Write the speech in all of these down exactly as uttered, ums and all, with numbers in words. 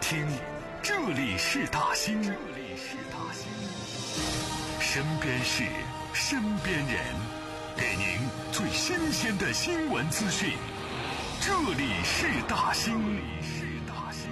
听，这里是大兴，这里是大兴，身边事，身边人，给您最新鲜的新闻资讯。这里是大兴，这里是大兴。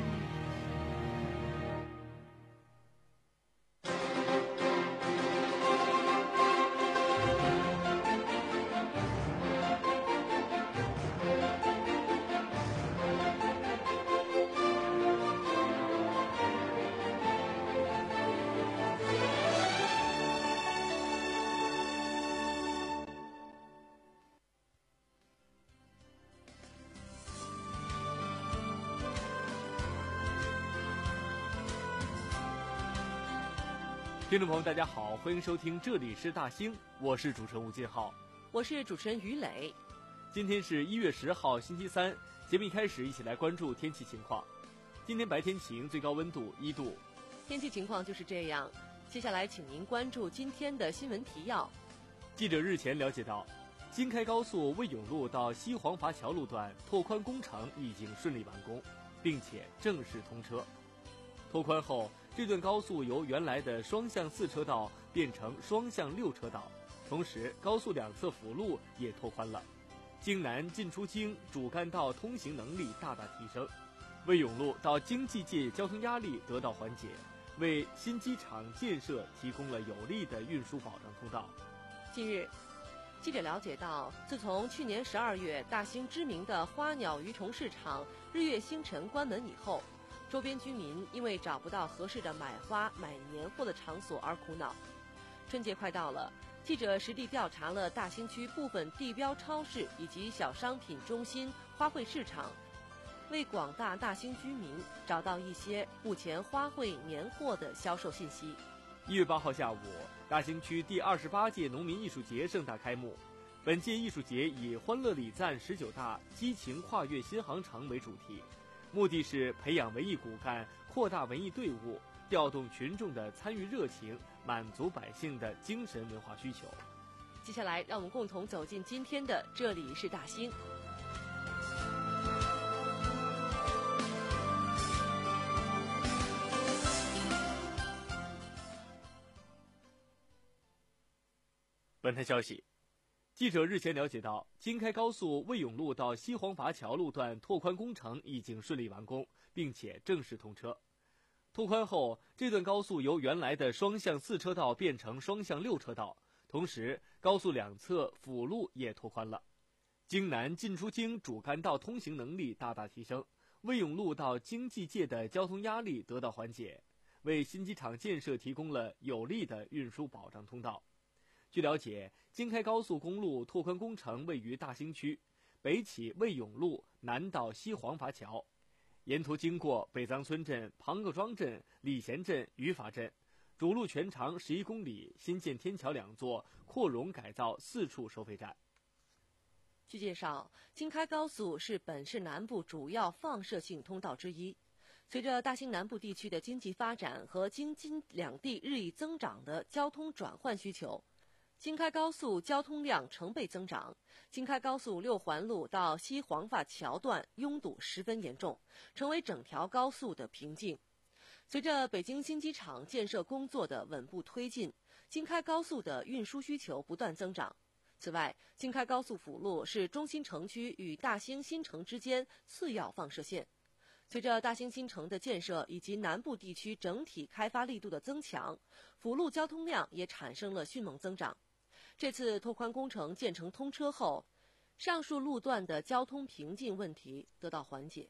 听众朋友大家好，欢迎收听这里是大兴，我是主持人吴金浩， 我是主持人于磊。 今天是一月十号星期三，节目一开始一起来关注天气情况。今天白天晴，最高温度一度。 天气情况就是这样，接下来请您关注今天的新闻提要。 记者日前了解到，京开高速魏永路到西黄筏桥路段拓宽工程已经顺利完工，并且正式通车。拓宽后，这段高速由原来的双向四车道变成双向六车道，同时高速两侧辅路也拓宽了，京南进出京主干道通行能力大大提升，魏永路到京济界交通压力得到缓解，为新机场建设提供了有力的运输保障通道。 近日，记者了解到，自从去年十二月大兴知名的花鸟鱼虫市场日月星辰关门以后，周边居民因为找不到合适的买花买年货的场所而苦恼。春节快到了，记者实地调查了大兴区部分地标超市以及小商品中心、花卉市场，为广大大兴居民找到一些目前花卉年货的销售信息。 一月八号下午，大兴区第二十八届农民艺术节盛大开幕。本届艺术节以欢乐礼赞十九大激情跨越新航程为主题，目的是培养文艺骨干，扩大文艺队伍，调动群众的参与热情，满足百姓的精神文化需求。 接下来让我们共同走进今天的这里是大兴。 本台消息，记者日前了解到，京开高速魏永路到西黄筏桥路段拓宽工程已经顺利完工，并且正式通车。拓宽后，这段高速由原来的双向四车道变成双向六车道，同时高速两侧辅路也拓宽了，京南进出京主干道通行能力大大提升，魏永路到京济界的交通压力得到缓解，为新机场建设提供了有力的运输保障通道。据了解，京开高速公路拓宽工程位于大兴区，北起魏永路，南到西黄筏桥，沿途经过北藏村镇、庞各庄镇、礼贤镇、于法镇，主路全长十一公里，新建天桥两座，扩容改造四处收费站。 据介绍，京开高速是本市南部主要放射性通道之一。随着大兴南部地区的经济发展和京津两地日益增长的交通转换需求，京开高速交通量成倍增长，京开高速六环路到西黄筏桥段拥堵十分严重，成为整条高速的瓶颈。随着北京新机场建设工作的稳步推进，京开高速的运输需求不断增长。此外，京开高速辅路是中心城区与大兴新城之间次要放射线。随着大兴新城的建设以及南部地区整体开发力度的增强，辅路交通量也产生了迅猛增长。这次拓宽工程建成通车后，上述路段的交通瓶颈问题得到缓解。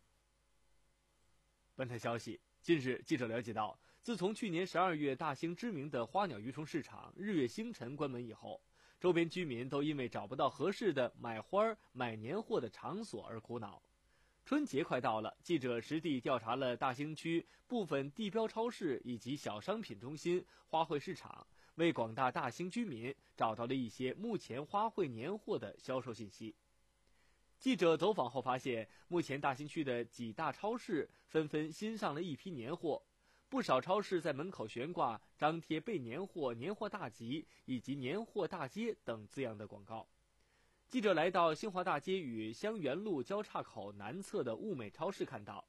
本台消息，近日记者了解到，自从去年十二月大兴知名的花鸟鱼虫市场日月星辰关门以后，周边居民都因为找不到合适的买花买年货的场所而苦恼。春节快到了，记者实地调查了大兴区部分地标超市以及小商品中心、花卉市场，为广大大兴居民找到了一些目前花卉年货的销售信息。记者走访后发现，目前大兴区的几大超市纷纷新上了一批年货，不少超市在门口悬挂张贴备年货、年货大集以及年货大街等字样的广告。记者来到新华大街与香园路交叉口南侧的物美超市，看到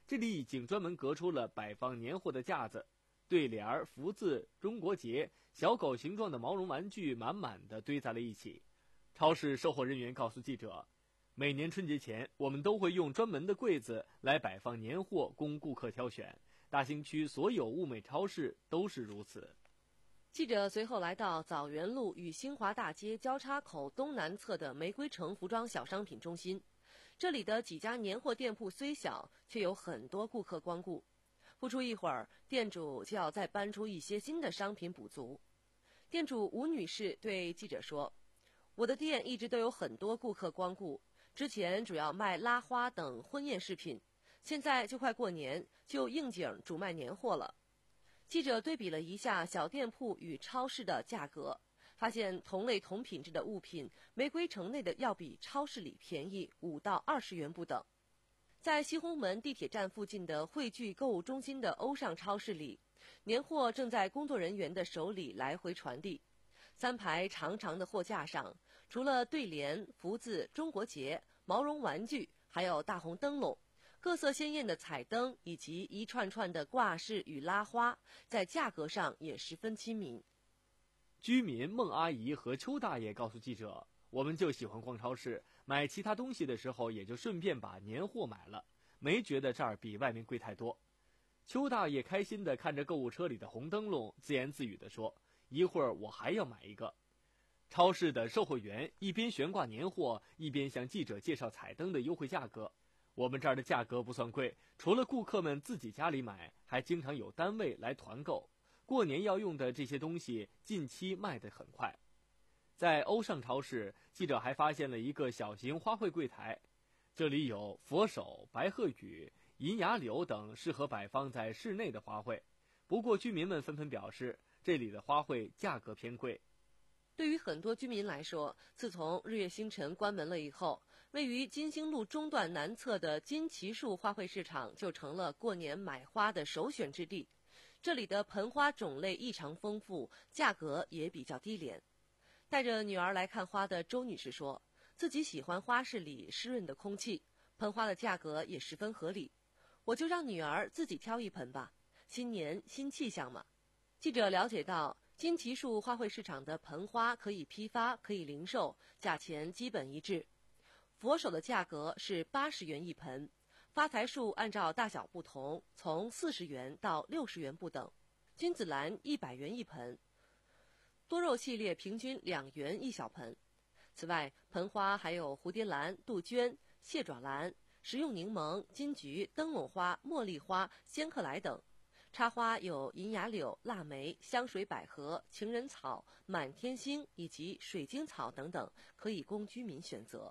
这里已经专门隔出了摆放年货的架子，对联、福字、中国结、小狗形状的毛绒玩具满满的堆在了一起。超市售货人员告诉记者，每年春节前，我们都会用专门的柜子来摆放年货供顾客挑选，大兴区所有物美超市都是如此。 记者随后来到枣园路与新华大街交叉口东南侧的玫瑰城服装小商品中心，这里的几家年货店铺虽小，却有很多顾客光顾。不出一会儿，店主就要再搬出一些新的商品补足。店主吴女士对记者说，我的店一直都有很多顾客光顾，之前主要卖拉花等婚宴饰品，现在就快过年，就应景主卖年货了。记者对比了一下小店铺与超市的价格，发现同类同品质的物品，玫瑰城内的要比超市里便宜五到二十元不等。在西红门地铁站附近的汇聚购物中心的欧尚超市里，年货正在工作人员的手里来回传递。三排长长的货架上，除了对联、福字、中国结、毛绒玩具，还有大红灯笼、各色鲜艳的彩灯以及一串串的挂饰与拉花，在价格上也十分亲民。 居民孟阿姨和邱大爷告诉记者，我们就喜欢逛超市，买其他东西的时候也就顺便把年货买了，没觉得这儿比外面贵太多。邱大爷开心地看着购物车里的红灯笼，自言自语地说，一会儿我还要买一个。超市的售货员一边悬挂年货，一边向记者介绍彩灯的优惠价格。我们这儿的价格不算贵，除了顾客们自己家里买，还经常有单位来团购。过年要用的这些东西近期卖得很快。在欧尚超市，记者还发现了一个小型花卉柜台，这里有佛手、白鹤羽、银芽柳等适合摆放在室内的花卉。不过居民们纷纷表示，这里的花卉价格偏贵。 对于很多居民来说，自从日月星辰关门了以后，位于金星路中段南侧的金旗树花卉市场就成了过年买花的首选之地。这里的盆花种类异常丰富，价格也比较低廉。带着女儿来看花的周女士说，自己喜欢花市里湿润的空气，盆花的价格也十分合理。我就让女儿自己挑一盆吧，新年新气象嘛。记者了解到，金旗树花卉市场的盆花可以批发，可以零售，价钱基本一致。佛手的价格是八十元一盆，发财树按照大小不同，从四十元到六十元不等。君子兰一百元一盆，多肉系列平均两元一小盆。此外，盆花还有蝴蝶兰、杜鹃、蟹爪兰、食用柠檬、金桔、灯笼花、茉莉花、仙客来等。插花有银芽柳、腊梅、香水百合、情人草、满天星以及水晶草等等，可以供居民选择。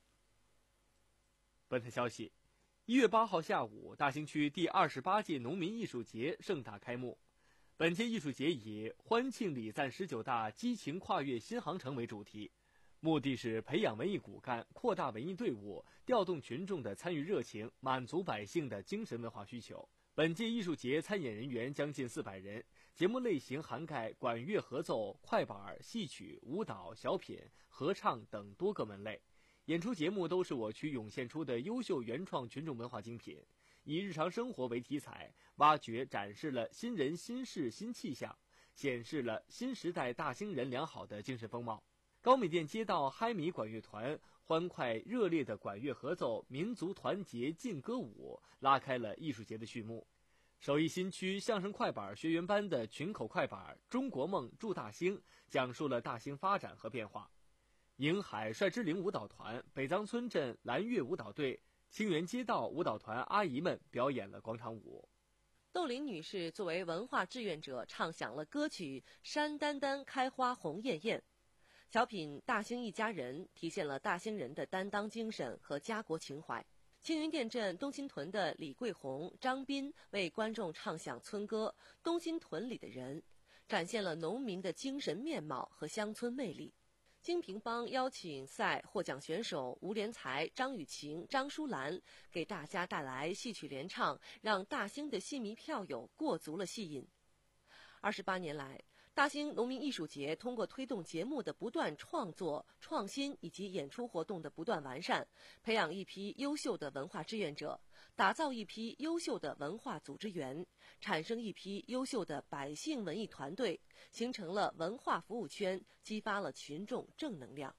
本台消息，一月八号下午，大兴区第二十八届农民艺术节盛大开幕。本届艺术节以欢庆礼赞十九大激情跨越新航程为主题，目的是培养文艺骨干，扩大文艺队伍，调动群众的参与热情，满足百姓的精神文化需求。本届艺术节参演人员将近四百人，节目类型涵盖管乐合奏、快板、戏曲、舞蹈、小品、合唱等多个门类。演出节目都是我区涌现出的优秀原创群众文化精品，以日常生活为题材，挖掘展示了新人新事新气象，显示了新时代大兴人良好的精神风貌。高米店街道嗨米管乐团欢快热烈的管乐合奏民族团结劲歌舞，拉开了艺术节的序幕。首义新区相声快板学员班的群口快板中国梦祝大兴，讲述了大兴发展和变化。迎海帅之灵舞蹈团、北藏村镇蓝月舞蹈队、清源街道舞蹈团阿姨们表演了广场舞。 窦林女士作为文化志愿者，唱响了歌曲《山丹丹开花红艳艳》。小品《大兴一家人》体现了大兴人的担当精神和家国情怀。青云店镇东新屯的李桂红、张斌为观众唱响村歌《东新屯里的人》，展现了农民的精神面貌和乡村魅力。金平帮邀请赛获奖选手吴连才、张雨晴、张淑兰给大家带来戏曲联唱，让大兴的戏迷票友过足了戏瘾。二十八年来， 大兴农民艺术节通过推动节目的不断创作、创新以及演出活动的不断完善，培养一批优秀的文化志愿者，打造一批优秀的文化组织员，产生一批优秀的百姓文艺团队，形成了文化服务圈，激发了群众正能量。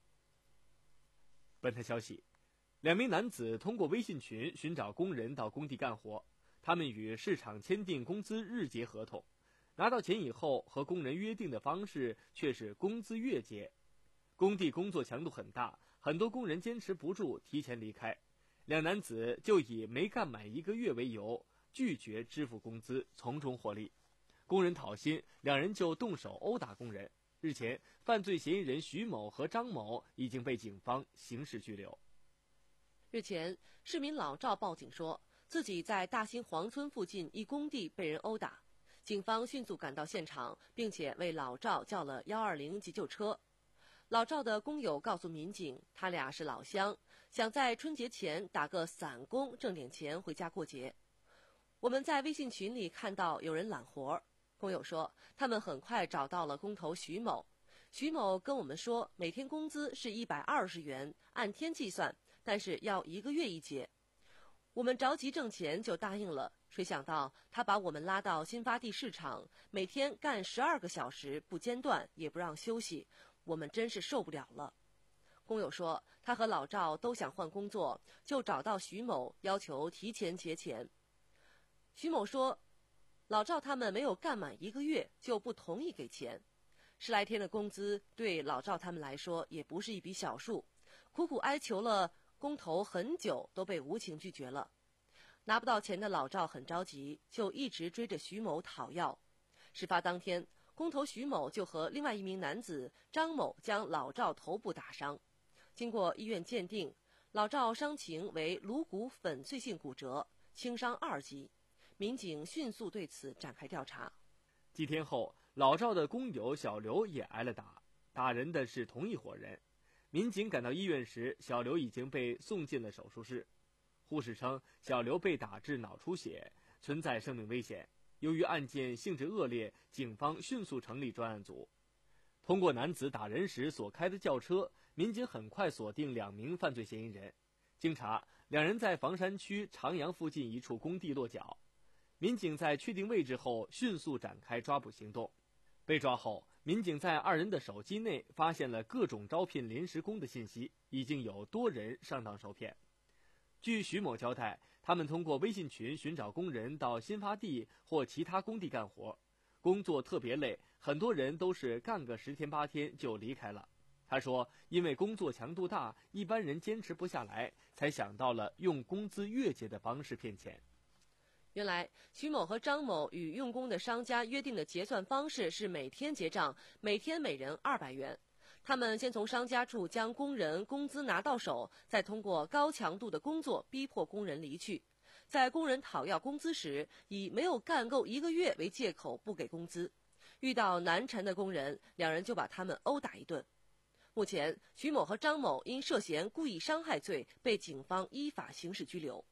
本台消息，两名男子通过微信群寻找工人到工地干活，他们与市场签订工资日结合同。拿到钱以后，和工人约定的方式却是工资月结。工地工作强度很大，很多工人坚持不住，提前离开。两男子就以没干满一个月为由，拒绝支付工资，从中获利。工人讨薪，两人就动手殴打工人。日前，犯罪嫌疑人徐某和张某已经被警方刑事拘留。 日前，市民老赵报警说，自己在大兴黄村附近一工地被人殴打。警方迅速赶到现场，并且为老赵叫了一二零急救车。老赵的工友告诉民警，他俩是老乡，想在春节前打个散工挣点钱回家过节。我们在微信群里看到有人揽活，工友说他们很快找到了工头徐某。徐某跟我们说，每天工资是一百二十元，按天计算，但是要一个月一结。我们着急挣钱就答应了，谁想到他把我们拉到新发地市场，每天干十二个小时不间断，也不让休息，我们真是受不了了。工友说，他和老赵都想换工作，就找到徐某要求提前结钱。徐某说，老赵他们没有干满一个月就不同意给钱。十来天的工资对老赵他们来说也不是一笔小数，苦苦哀求了工头很久都被无情拒绝了。拿不到钱的老赵很着急，就一直追着徐某讨要。事发当天，工头徐某就和另外一名男子张某将老赵头部打伤。经过医院鉴定，老赵伤情为颅骨粉碎性骨折，轻伤二级。民警迅速对此展开调查。 几天后，老赵的工友小刘也挨了打，打人的是同一伙人。民警赶到医院时，小刘已经被送进了手术室。护士称，小刘被打致脑出血，存在生命危险。由于案件性质恶劣，警方迅速成立专案组。通过男子打人时所开的轿车，民警很快锁定两名犯罪嫌疑人。经查，两人在房山区长阳附近一处工地落脚。民警在确定位置后，迅速展开抓捕行动。被抓后，民警在二人的手机内发现了各种招聘临时工的信息，已经有多人上当受骗。据徐某交代，他们通过微信群寻找工人到新发地或其他工地干活，工作特别累，很多人都是干个十天八天就离开了。他说，因为工作强度大，一般人坚持不下来，才想到了用工资月结的方式骗钱。 原来，徐某和张某与用工的商家约定的结算方式是每天结账，每天每人二百元。他们先从商家处将工人工资拿到手，再通过高强度的工作逼迫工人离去。在工人讨要工资时，以没有干够一个月为借口不给工资。遇到难缠的工人，两人就把他们殴打一顿。目前，徐某和张某因涉嫌故意伤害罪被警方依法刑事拘留。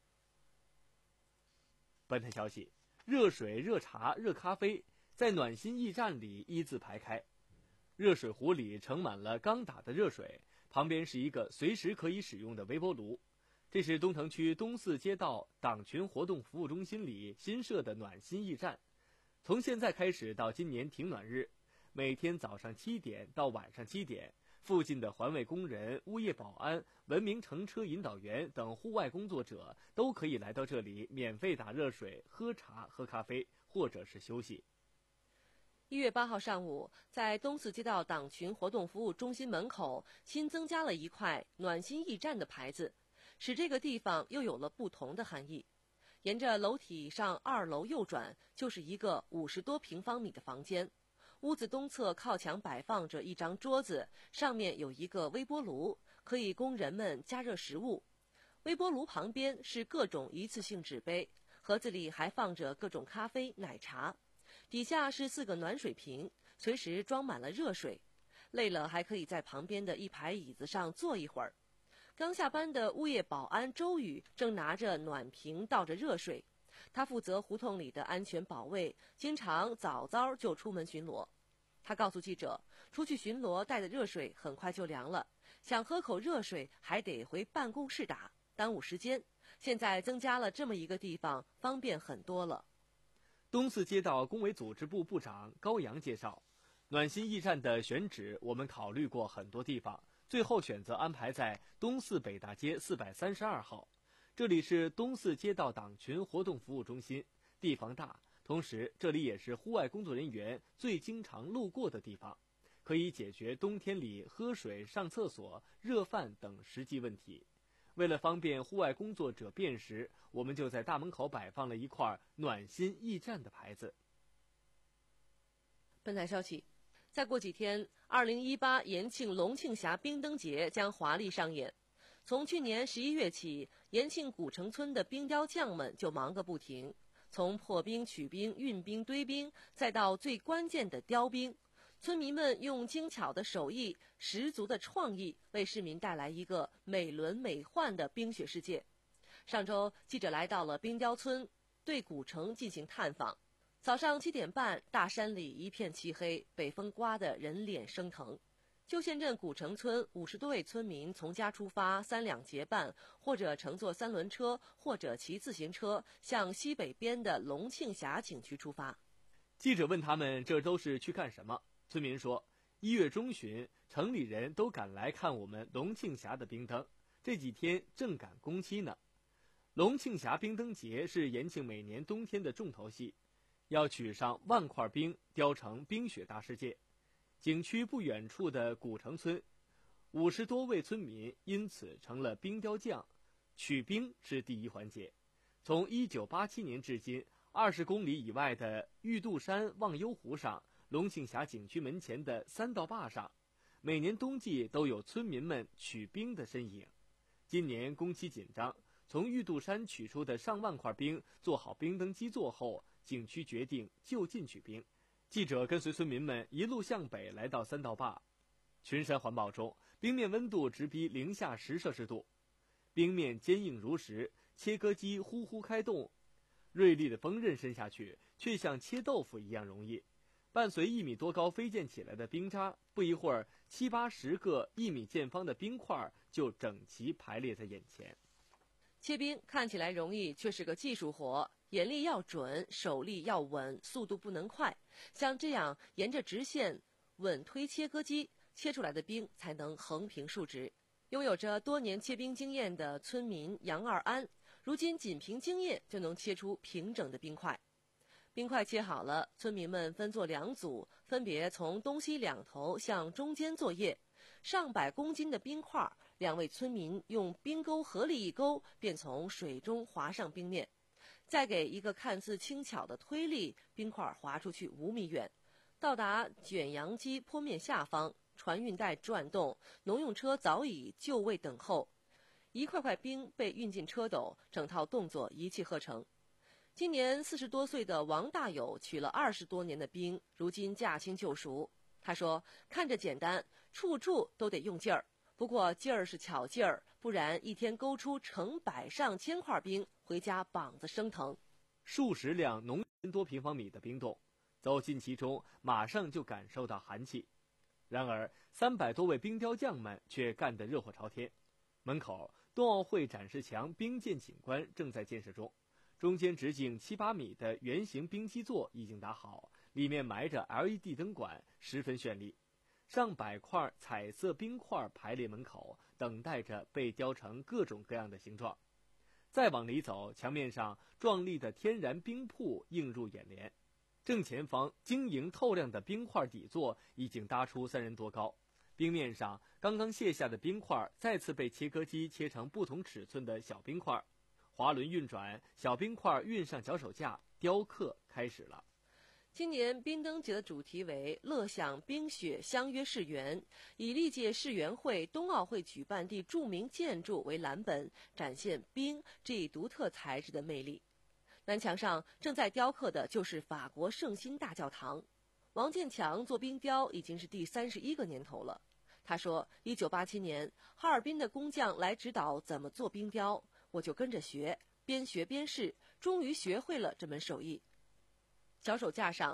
本台消息，热水、热茶、热咖啡在暖心驿站里一字排开。热水壶里盛满了刚打的热水，旁边是一个随时可以使用的微波炉。这是东城区东四街道党群活动服务中心里新设的暖心驿站。从现在开始到今年停暖日，每天早上七点到晚上七点，附近的环卫工人、物业保安、文明乘车引导员等户外工作者都可以来到这里免费打热水、喝茶、喝咖啡，或者是休息。 一月八号上午，在东四街道党群活动服务中心门口新增加了一块暖心驿站的牌子，使这个地方又有了不同的含义。沿着楼体上二楼右转，就是一个五十多平方米的房间。屋子东侧靠墙摆放着一张桌子，上面有一个微波炉，可以供人们加热食物。微波炉旁边是各种一次性纸杯，盒子里还放着各种咖啡、奶茶。底下是四个暖水瓶，随时装满了热水。累了还可以在旁边的一排椅子上坐一会儿。刚下班的物业保安周宇正拿着暖瓶倒着热水，他负责胡同里的安全保卫，经常早早就出门巡逻。 他告诉记者，出去巡逻带的热水很快就凉了，想喝口热水还得回办公室打，耽误时间。现在增加了这么一个地方，方便很多了。 东四街道工委组织部部长高阳介绍，暖心驿站的选址我们考虑过很多地方，最后选择安排在东四北大街四百三十二号。这里是东四街道党群活动服务中心，地方大，同时这里也是户外工作人员最经常路过的地方，可以解决冬天里喝水、上厕所、热饭等实际问题。为了方便户外工作者辨识，我们就在大门口摆放了一块暖心驿站的牌子。 本台消息，再过几天，二零一八延庆龙庆峡冰灯节将华丽上演。从去年十一月起，延庆古城村的冰雕匠们就忙个不停，从破冰、取冰、运冰、堆冰，再到最关键的雕冰。村民们用精巧的手艺、十足的创意，为市民带来一个美轮美奂的冰雪世界。上周，记者来到了冰雕村，对古城进行探访。早上七点半，大山里一片漆黑，北风刮得人脸生疼。旧县镇古城村五十多位村民从家出发，三两结伴，或者乘坐三轮车，或者骑自行车，向西北边的龙庆峡景区出发。 记者问他们这都是去干什么？村民说，一月中旬，城里人都赶来看我们龙庆峡的冰灯，这几天正赶工期呢。龙庆峡冰灯节是延庆每年冬天的重头戏，要取上万块冰，雕成冰雪大世界。景区不远处的古城村，五十多位村民因此成了冰雕匠。取冰是第一环节。从一九八七年至今，二十公里以外的玉渡山忘忧湖上，龙庆峡景区门前的三道坝上，每年冬季都有村民们取冰的身影。今年工期紧张，从玉渡山取出的上万块冰做好冰灯基座后，景区决定就近取冰。记者跟随村民们一路向北来到三道坝，群山环抱中，冰面温度直逼零下十摄氏度，冰面坚硬如石，切割机呼呼开动，锐利的锋刃伸下去，却像切豆腐一样容易。伴随一米多高飞溅起来的冰渣，不一会儿，七八十个一米见方的冰块就整齐排列在眼前。 切冰看起来容易，却是个技术活，眼力要准，手力要稳，速度不能快。像这样沿着直线稳推切割机，切出来的冰才能横平竖直。拥有着多年切冰经验的村民杨二安，如今仅凭经验就能切出平整的冰块。冰块切好了，村民们分作两组，分别从东西两头向中间作业。上百公斤的冰块，两位村民用冰钩合力一勾，便从水中滑上冰面。再给一个看似轻巧的推力，冰块滑出去五米远，到达卷扬机坡面下方。船运带转动，农用车早已就位等候。一块块冰被运进车斗，整套动作一气呵成。今年四十多岁的王大友取了二十多年的冰，如今驾轻就熟。他说：“看着简单，处处都得用劲儿。不过劲儿是巧劲儿，不然一天勾出成百上千块冰，回家膀子生疼。” 数十辆农千多平方米的冰洞，走进其中，马上就感受到寒气。然而，三百多位冰雕匠们却干得热火朝天。门口，冬奥会展示墙冰鉴景观正在建设中。中间直径七八米的圆形冰基座已经打好，里面埋着 L E D 灯管，十分绚丽。上百块彩色冰块排列门口，等待着被雕成各种各样的形状。再往里走，墙面上壮丽的天然冰瀑映入眼帘。正前方晶莹透亮的冰块底座已经搭出三人多高，冰面上刚刚卸下的冰块再次被切割机切成不同尺寸的小冰块。滑轮运转，小冰块运上脚手架，雕刻开始了。 今年冰灯节的主题为乐享冰雪相约世园，以历届世园会、冬奥会举办地著名建筑为蓝本，展现冰这一独特材质的魅力。南墙上正在雕刻的就是法国圣心大教堂。王建强做冰雕已经是第三十一个年头了。他说，一九八七年，哈尔滨的工匠来指导怎么做冰雕，我就跟着学，边学边试，终于学会了这门手艺。脚手架上，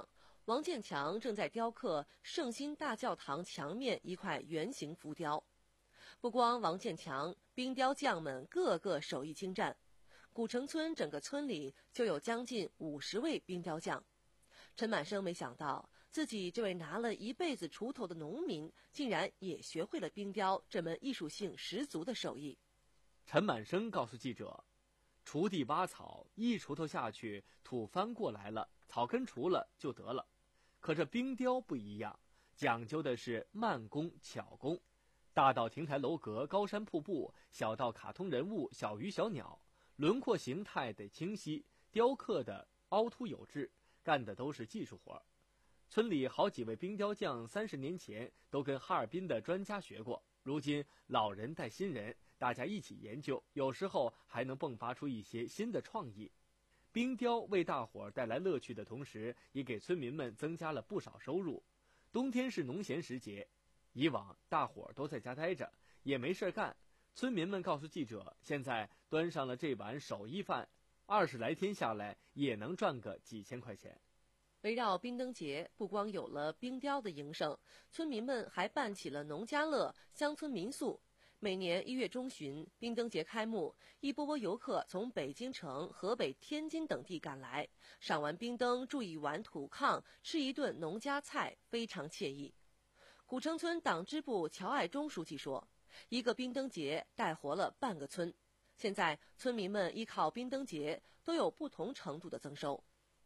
王建强正在雕刻圣心大教堂墙面一块圆形浮雕。不光王建强，冰雕匠们个个手艺精湛。古城村整个村里就有将近五十位冰雕匠。陈满生没想到，自己这位拿了一辈子锄头的农民，竟然也学会了冰雕这门艺术性十足的手艺。 陈满生告诉记者，锄地拔草，一锄头下去，土翻过来了，草根除了就得了。可这冰雕不一样，讲究的是慢工巧工，大到亭台楼阁、高山瀑布，小到卡通人物、小鱼小鸟，轮廓形态得清晰，雕刻的凹凸有致，干的都是技术活。村里好几位冰雕匠三十年前都跟哈尔滨的专家学过，如今老人带新人，大家一起研究，有时候还能迸发出一些新的创意。冰雕为大伙儿带来乐趣的同时，也给村民们增加了不少收入。冬天是农闲时节，以往大伙儿都在家待着，也没事干。村民们告诉记者，现在端上了这碗手艺饭，二十来天下来也能赚个几千块钱。 围绕冰灯节，不光有了冰雕的营生，村民们还办起了农家乐乡村民宿。每年一月中旬，冰灯节开幕，一波波游客从北京城、河北、天津等地赶来，赏完冰灯，住一晚土炕，吃一顿农家菜，非常惬意。古城村党支部乔爱忠书记说，一个冰灯节带活了半个村。现在村民们依靠冰灯节都有不同程度的增收。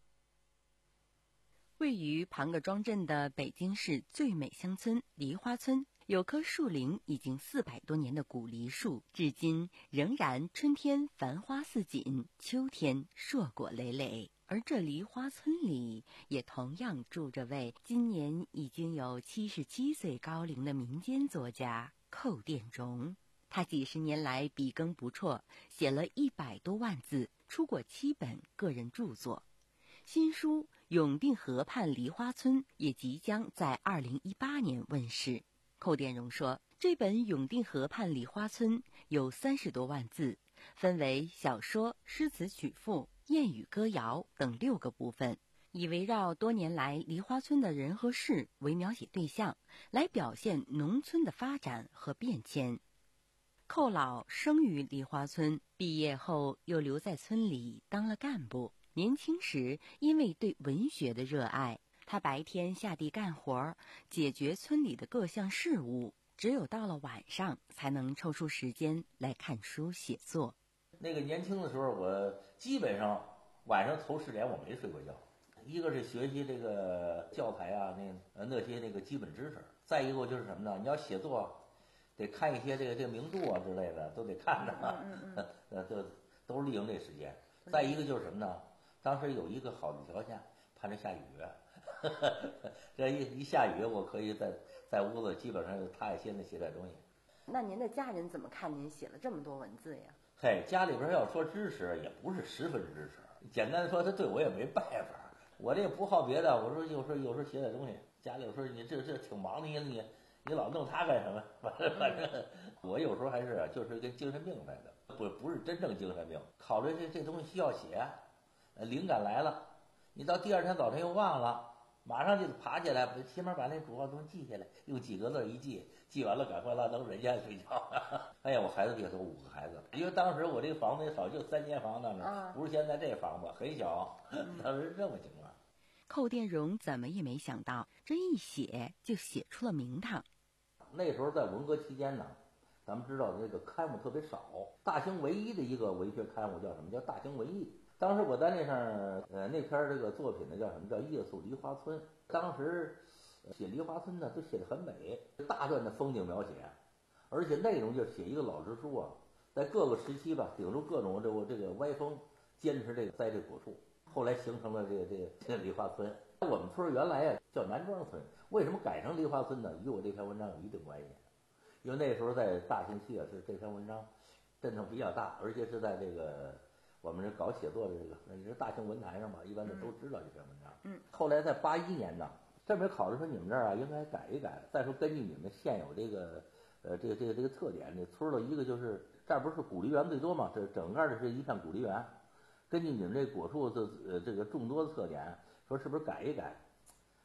位于庞各庄镇的北京市最美乡村梨花村，有棵树龄已经四百多年的古梨树，至今仍然春天繁花似锦，秋天硕果累累。而这梨花村里也同样住着位今年已经有七十七岁高龄的民间作家寇殿荣。他几十年来笔耕不辍，写了一百多万字，出过七本个人著作。新书《永定河畔梨花村》也即将在二零一八年问世。寇殿荣说，这本《永定河畔梨花村》有三十多万字，分为小说、诗词曲赋、谚语歌谣等六个部分，以围绕多年来梨花村的人和事为描写对象，来表现农村的发展和变迁。寇老生于梨花村，毕业后又留在村里当了干部。年轻时因为对文学的热爱，他白天下地干活，解决村里的各项事务，只有到了晚上才能抽出时间来看书写作。 那个年轻的时候，我基本上晚上头十点我没睡过觉，一个是学习这个教材啊，那那些那个基本知识，再一个就是什么呢？你要写作，得看一些这个这个名著啊之类的，都得看着，嗯嗯呃，都都是利用这时间。再一个就是什么呢？当时有一个好的条件，盼着下雨，这一一下雨，我可以在在屋子基本上就踏下心的写点东西。 那您的家人怎么看您写了这么多文字呀？ 嘿，家里边要说支持，也不是十分支持。简单的说，他对我也没办法。我这也不好别的，我说有时候有时候写点东西，家里有时候你这这挺忙的，你你你老弄他干什么？反正反正我有时候还是就是跟精神病似的，不不是真正精神病。考虑这这东西需要写。灵感来了，你到第二天早晨又忘了，马上就爬起来，起码把那主要东西记下来，用几个字一记，记完了赶快拉登人家睡觉。哎呀，我孩子别多，五个孩子，因为当时我这个房子也少，就三间房当时，啊、不是现在这房子很小，当时是这么情况。 寇殿荣怎么也没想到，这一写就写出了名堂。 那时候在文革期间呢，咱们知道这个刊物特别少，大兴唯一的一个文学刊物叫什么？叫大兴文艺。当时我在那上，呃，那篇这个作品呢叫什么？叫《夜宿梨花村》。当时写梨花村呢，都写得很美，大段的风景描写，而且内容就是写一个老支书啊，在各个时期吧，顶住各种这个这个歪风，坚持这个栽这果树，后来形成了这个这个这个梨花村。我们村原来呀叫南庄村，为什么改成梨花村呢？与我这篇文章有一定关系，因为那时候在大兴区啊，是这篇文章震动比较大，而且是在这个。我们这搞写作的这个，那也是大兴文坛上嘛，一般的都知道这篇文章。嗯。后来在八一年呢，这边考虑说你们这儿啊应该改一改，再说根据你们现有这个呃这个这个这个特点，这村儿的一个就是这儿不是古梨园最多嘛，这整个的是一片古梨园，根据你们这果树的呃这个众多的特点，说是不是改一改？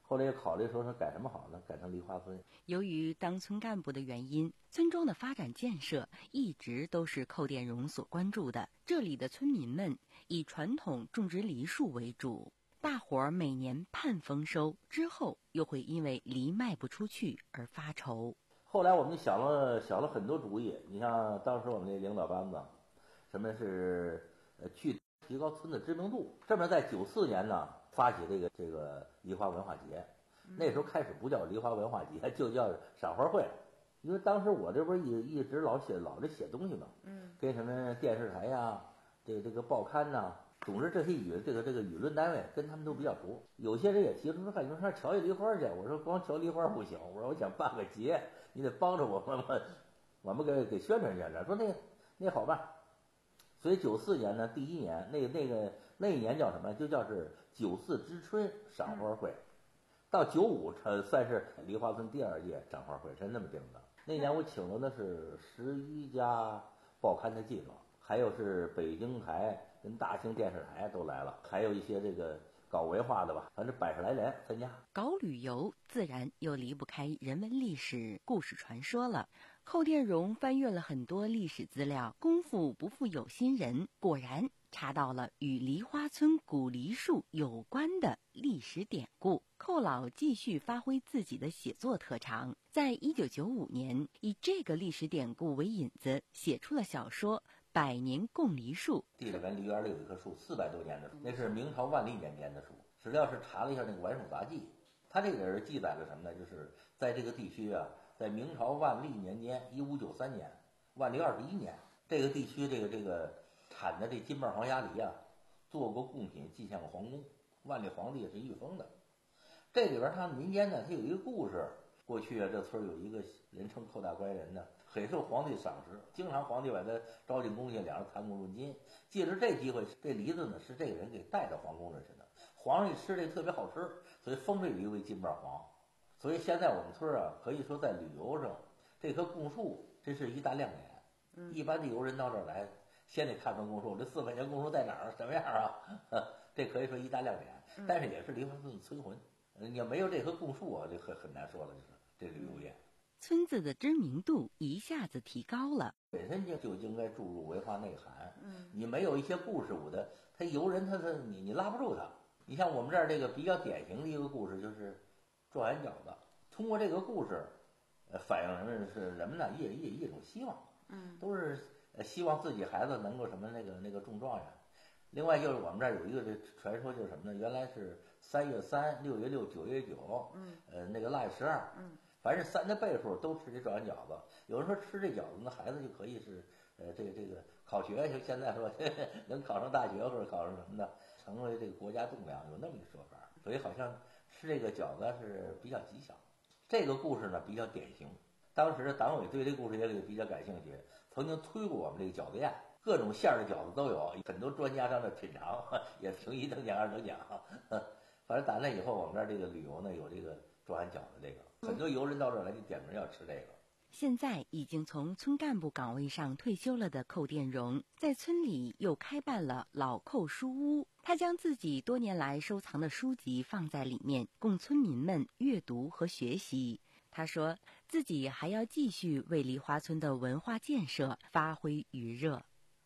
后来也考虑说是改什么好呢？改成梨花村。 由于当村干部的原因，村庄的发展建设一直都是寇殿荣所关注的。这里的村民们以传统种植梨树为主，大伙儿每年盼丰收，之后又会因为梨卖不出去而发愁。 后来我们就想了想了很多主意，你像当时我们那领导班子，什么是呃去提高村的知名度。这么在九四年呢，发起这个这个梨花文化节，那时候开始不叫梨花文化节，就叫赏花会。因为当时我这不是一一直老写老是写东西嘛，嗯，跟什么电视台呀、这个这个报刊呐、总之这些舆这个这个舆论单位跟他们都比较熟。有些人也提出说，看你们上瞧一梨花去。我说光瞧梨花不行，我说我想办个节，你得帮着我们，我们给给宣传宣传。说那个那好办。所以九四年呢，第一年那那个那一年叫什么？就叫是九四知春赏花会。到九五呃算是梨花村第二届赏花会，是那么定的。那年我请了的是十一家报刊的记者，还有是北京台跟大兴电视台都来了，还有一些这个搞文化的吧，反正百十来人参加。 搞旅游自然又离不开人文历史、故事传说了。寇殿荣翻阅了很多历史资料，功夫不负有心人，果然查到了与梨花村古梨树有关的历史典故。寇老继续发挥自己的写作特长，在一九九五年以这个历史典故为引子，写出了小说《百年共梨树》。 地里边梨园里有一棵树，四百多年的树，那是明朝万历年间的树。史料是查了一下那个《晚署杂记》，他这个人记载了什么呢？就是在这个地区啊，在明朝万历年间一五九三年，万历二十一年，这个地区这个这个产的这金瓣黄鸭梨啊，做过贡品寄向皇宫，万历皇帝是御封的。这里边他们民间呢，他有一个故事。过去啊，这村有一个人称寇大官人呢，很受皇帝赏识，经常皇帝把他招进宫去，两人谈古论今。借着这机会，这梨子呢是这个人给带到皇宫里去的。皇上一吃这个特别好吃，所以封这梨为金瓣黄。所以现在我们村啊，可以说在旅游上，这棵贡树这是一大亮点。嗯，一般的游人到这儿来，先得看看贡树，这四百年贡树在哪儿，什么样啊？这可以说一大亮点，但是也是梨花村的村魂。你要没有这棵贡树啊，这很很难说了，就是这旅游业。 村子的知名度一下子提高了， 本身就就应该注入文化内涵。嗯，你没有一些故事舞的，他游人他他你你拉不住他。你像我们这儿这个比较典型的一个故事就是状元饺子，通过这个故事，呃，反映人们是人们呢一一一种希望，嗯，都是希望自己孩子能够什么那个那个中状元。另外就是我们这儿有一个这传说，就是什么呢？原来是三月三、六月六、九月九，嗯，呃，那个腊月十二，嗯，凡是三的倍数都吃这状元饺子。有人说吃这饺子，那孩子就可以是，呃，这个这个考学，就现在说呵呵能考上大学或者考上什么的，成为这个国家栋梁，有那么一个说法。所以好像吃这个饺子是比较吉祥。这个故事呢比较典型，当时党委对这个故事也比较感兴趣，曾经推过我们这个饺子宴。各种馅儿的饺子都有，很多专家上这品尝，也评一等奖二等奖。反正打那以后，我们这儿这个旅游呢有这个状元饺子，这个很多游人到这儿来就点名要吃这个。 现在已经从村干部岗位上退休了的寇殿荣，在村里又开办了老寇书屋。他将自己多年来收藏的书籍放在里面，供村民们阅读和学习。他说自己还要继续为梨花村的文化建设发挥余热。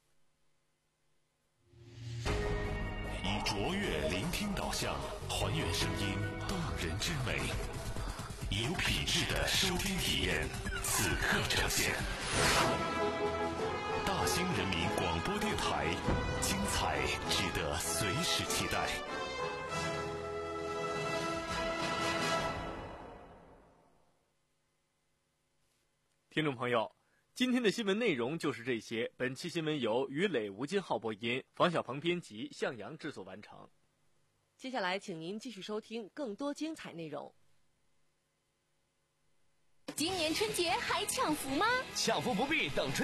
以卓越聆听导向，还原声音动人之美，以有品质的收听体验，此刻呈现。大兴人民广播电台，精彩值得随时期待。 听众朋友，今天的新闻内容就是这些。本期新闻由于磊、吴金浩播音，房小鹏编辑，向阳制作完成。 接下来，请您继续收听更多精彩内容。 今年春节还抢福吗？ 抢福不必等春